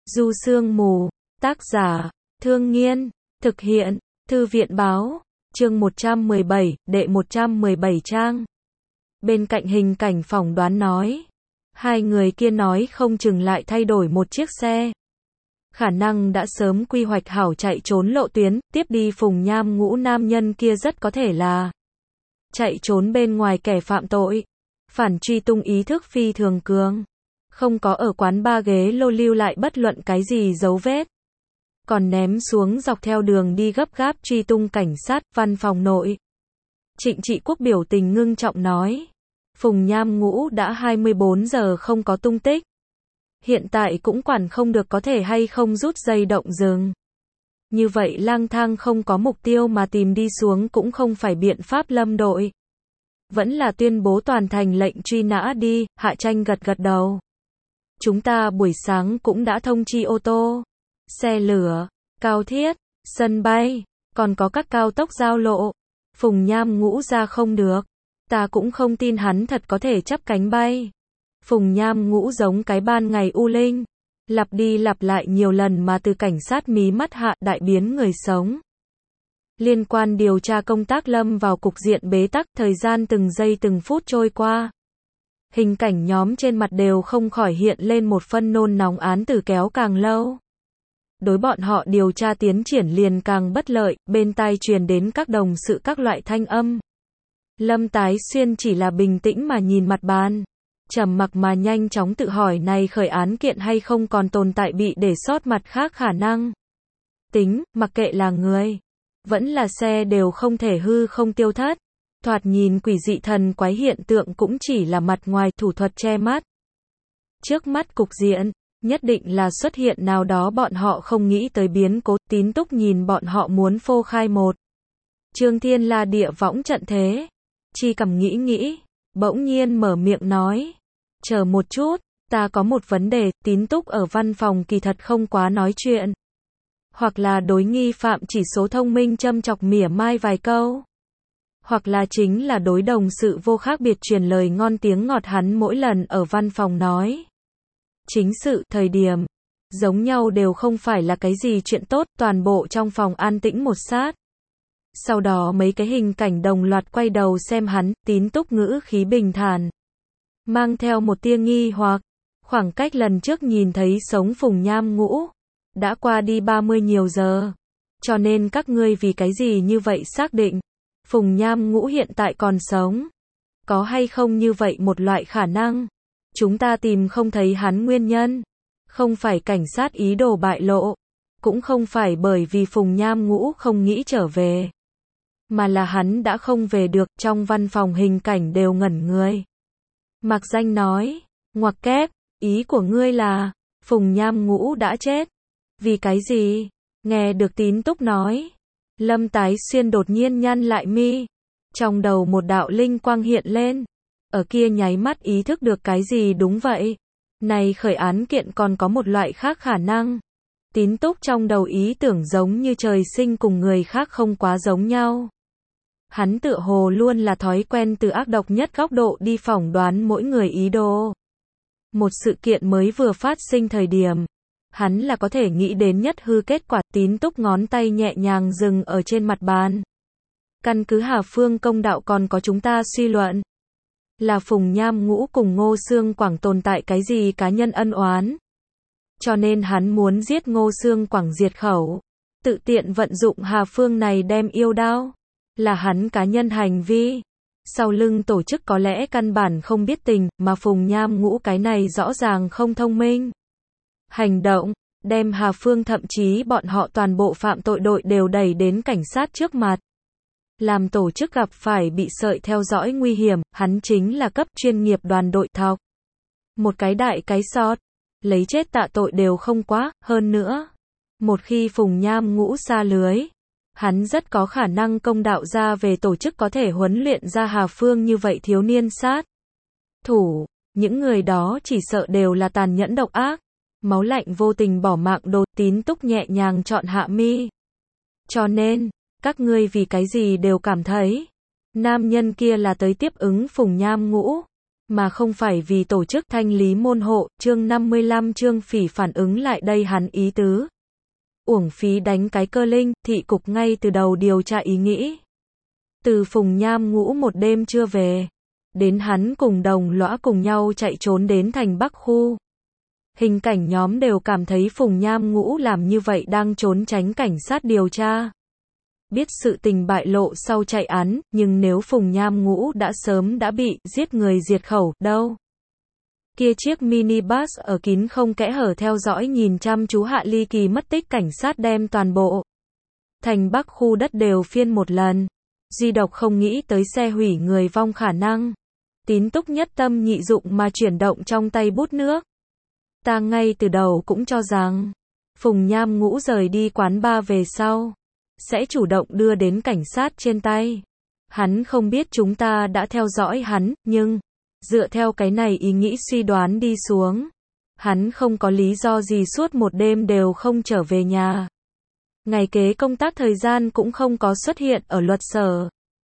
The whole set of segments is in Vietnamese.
Du Sương Mù, tác giả, Thương Nghiên, thực hiện, Thư viện báo, chương 117, đệ 117 trang. Bên cạnh hình cảnh phỏng đoán nói, hai người kia nói không chừng lại thay đổi một chiếc xe. Khả năng đã sớm quy hoạch hảo chạy trốn lộ tuyến, tiếp đi Phùng Nham Ngũ nam nhân kia rất có thể là chạy trốn bên ngoài kẻ phạm tội. Phản truy tung ý thức phi thường cường. Không có ở quán ba ghế lô lưu lại bất luận cái gì dấu vết. Còn ném xuống dọc theo đường đi gấp gáp truy tung cảnh sát, văn phòng nội. Trịnh Trị Quốc biểu tình ngưng trọng nói. Phùng Nham Ngũ đã 24 giờ không có tung tích. Hiện tại cũng quản không được có thể hay không rút dây động rừng. Như vậy lang thang không có mục tiêu mà tìm đi xuống cũng không phải biện pháp lâm đội. Vẫn là tuyên bố toàn thành lệnh truy nã đi, Hạ Tranh gật gật đầu. Chúng ta buổi sáng cũng đã thông chi ô tô, xe lửa, cao thiết, sân bay, còn có các cao tốc giao lộ. Phùng Nham Ngũ ra không được. Ta cũng không tin hắn thật có thể chắp cánh bay. Phùng Nham Ngũ giống cái ban ngày u linh. Lặp đi lặp lại nhiều lần mà từ cảnh sát mí mắt hạ đại biến người sống. Liên quan điều tra công tác lâm vào cục diện bế tắc, thời gian từng giây từng phút trôi qua. Hình cảnh nhóm trên mặt đều không khỏi hiện lên một phân nôn nóng, án tử kéo càng lâu. Đối bọn họ điều tra tiến triển liền càng bất lợi, bên tai truyền đến các đồng sự các loại thanh âm. Lâm Tái Xuyên chỉ là bình tĩnh mà nhìn mặt bàn. Trầm mặc mà nhanh chóng tự hỏi này khởi án kiện hay không còn tồn tại bị để sót mặt khác khả năng. Tính, mặc kệ là người, vẫn là xe đều không thể hư không tiêu thất. Thoạt nhìn quỷ dị thần quái hiện tượng cũng chỉ là mặt ngoài thủ thuật che mắt. Trước mắt cục diện, nhất định là xuất hiện nào đó bọn họ không nghĩ tới biến cố. Tín Túc nhìn bọn họ muốn phô khai một Trương Thiên La địa võng trận thế. Chi cầm nghĩ, bỗng nhiên mở miệng nói. Chờ một chút, ta có một vấn đề. Tín Túc ở văn phòng kỳ thật không quá nói chuyện. Hoặc là đối nghi phạm chỉ số thông minh châm chọc mỉa mai vài câu. Hoặc là chính là đối đồng sự vô khác biệt truyền lời ngon tiếng ngọt hắn mỗi lần ở văn phòng nói. Chính sự, thời điểm, giống nhau đều không phải là cái gì chuyện tốt, toàn bộ trong phòng an tĩnh một sát. Sau đó mấy cái hình cảnh đồng loạt quay đầu xem hắn, Tín Túc ngữ khí bình thản. Mang theo một tia nghi hoặc, khoảng cách lần trước nhìn thấy sống Phùng Nham Ngũ, đã qua đi 30 nhiều giờ. Cho nên các ngươi vì cái gì như vậy xác định, Phùng Nham Ngũ hiện tại còn sống. Có hay không như vậy một loại khả năng, chúng ta tìm không thấy hắn nguyên nhân. Không phải cảnh sát ý đồ bại lộ, cũng không phải bởi vì Phùng Nham Ngũ không nghĩ trở về, mà là hắn đã không về được. Trong văn phòng hình cảnh đều ngẩn người. Mạc Danh nói, ngoặc kép, ý của ngươi là, Phùng Nham Ngũ đã chết. Vì cái gì? Nghe được Tín Túc nói, Lâm Tái Xuyên đột nhiên nhăn lại mi. Trong đầu một đạo linh quang hiện lên. Ở kia nháy mắt ý thức được cái gì. Đúng vậy. Này khởi án kiện còn có một loại khác khả năng. Tín Túc trong đầu ý tưởng giống như trời sinh cùng người khác không quá giống nhau. Hắn tựa hồ luôn là thói quen từ ác độc nhất góc độ đi phỏng đoán mỗi người ý đồ. Một sự kiện mới vừa phát sinh thời điểm, hắn là có thể nghĩ đến nhất hư kết quả. Tín Túc ngón tay nhẹ nhàng dừng ở trên mặt bàn. Căn cứ Hà Phương công đạo còn có chúng ta suy luận, là Phùng Nham Ngũ cùng Ngô Xương Quảng tồn tại cái gì cá nhân ân oán. Cho nên hắn muốn giết Ngô Xương Quảng diệt khẩu. Tự tiện vận dụng Hà Phương này đem yêu đao. Là hắn cá nhân hành vi. Sau lưng tổ chức có lẽ căn bản không biết tình, mà Phùng Nham Ngũ cái này rõ ràng không thông minh. Hành động, đem Hà Phương thậm chí bọn họ toàn bộ phạm tội đội đều đẩy đến cảnh sát trước mặt. Làm tổ chức gặp phải bị sợi theo dõi nguy hiểm, hắn chính là cấp chuyên nghiệp đoàn đội thọc. Một cái đại cái sọt, lấy chết tạ tội đều không quá. Hơn nữa, một khi Phùng Nham Ngũ xa lưới, hắn rất có khả năng công đạo ra về tổ chức có thể huấn luyện ra Hà Phương như vậy thiếu niên sát thủ. Những người đó chỉ sợ đều là tàn nhẫn độc ác, máu lạnh vô tình bỏ mạng đồ. Tín Túc nhẹ nhàng chọn hạ mi. Cho nên, các ngươi vì cái gì đều cảm thấy nam nhân kia là tới tiếp ứng Phùng Nham Ngũ, mà không phải vì tổ chức thanh lý môn hộ. Chương 55 Trương Phỉ phản ứng lại đây hắn ý tứ. Uổng phí đánh cái cơ linh, thị cục ngay từ đầu điều tra ý nghĩ. Từ Phùng Nham Ngũ một đêm chưa về, đến hắn cùng đồng lõa cùng nhau chạy trốn đến thành Bắc khu. Hình cảnh nhóm đều cảm thấy Phùng Nham Ngũ làm như vậy đang trốn tránh cảnh sát điều tra. Biết sự tình bại lộ sau chạy án, nhưng nếu Phùng Nham Ngũ đã sớm đã bị giết người diệt khẩu, đâu. Kia chiếc minibus ở kín không kẽ hở theo dõi nhìn chăm chú Hạ Ly Kỳ mất tích, cảnh sát đem toàn bộ thành Bắc khu đất đều phiên một lần. Duy độc không nghĩ tới xe hủy người vong khả năng. Tín Túc nhất tâm nhị dụng mà chuyển động trong tay bút nước. Ta ngay từ đầu cũng cho rằng, Phùng Nham Ngũ rời đi quán bar về sau, sẽ chủ động đưa đến cảnh sát trên tay. Hắn không biết chúng ta đã theo dõi hắn, nhưng, dựa theo cái này ý nghĩ suy đoán đi xuống, hắn không có lý do gì suốt một đêm đều không trở về nhà. Ngày kế công tác thời gian cũng không có xuất hiện ở luật sở.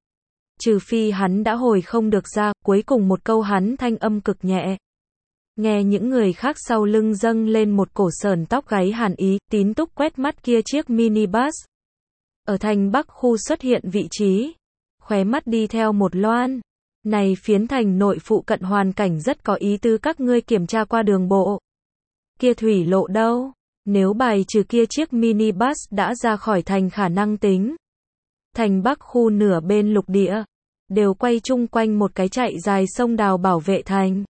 Trừ phi hắn đã hồi không được ra, cuối cùng một câu hắn thanh âm cực nhẹ. Nghe những người khác sau lưng dâng lên một cổ sởn tóc gáy hàn ý. Tín Túc quét mắt kia chiếc minibus ở thành Bắc khu xuất hiện vị trí, khóe mắt đi theo một loan. Này phiến thành nội phụ cận hoàn cảnh rất có ý tứ, các ngươi kiểm tra qua đường bộ. Kia thủy lộ đâu? Nếu bài trừ kia chiếc minibus đã ra khỏi thành khả năng tính. Thành Bắc khu nửa bên lục địa, đều quay chung quanh một cái chạy dài sông đào bảo vệ thành.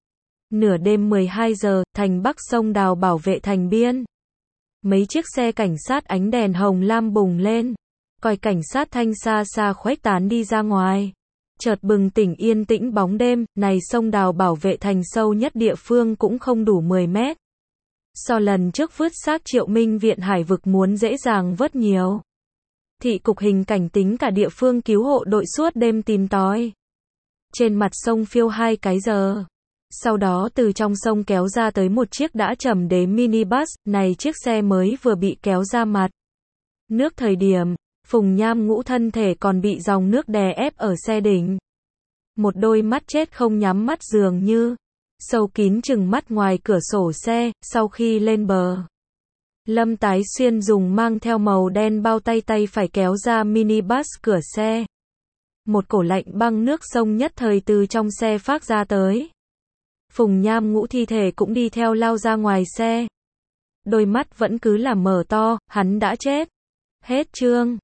Nửa đêm 12 giờ, thành Bắc sông đào bảo vệ thành biên. Mấy chiếc xe cảnh sát ánh đèn hồng lam bùng lên. Còi cảnh sát thanh xa xa khuếch tán đi ra ngoài. Chợt bừng tỉnh yên tĩnh bóng đêm, này sông đào bảo vệ thành sâu nhất địa phương cũng không đủ 10 mét. So lần trước vớt xác Triệu Minh viện hải vực muốn dễ dàng vớt nhiều. Thị cục hình cảnh tính cả địa phương cứu hộ đội suốt đêm tìm tòi. Trên mặt sông phiêu 2 cái giờ. Sau đó từ trong sông kéo ra tới một chiếc đã trầm đế minibus, này chiếc xe mới vừa bị kéo ra mặt nước thời điểm, Phùng Nham Ngũ thân thể còn bị dòng nước đè ép ở xe đỉnh. Một đôi mắt chết không nhắm mắt dường như sâu kín chừng mắt ngoài cửa sổ xe. Sau khi lên bờ, Lâm Tái Xuyên dùng mang theo màu đen bao tay phải kéo ra minibus cửa xe. Một cổ lạnh băng nước sông nhất thời từ trong xe phát ra tới. Phùng Nham Ngũ thi thể cũng đi theo lao ra ngoài xe. Đôi mắt vẫn cứ là mở to, hắn đã chết. Hết chương.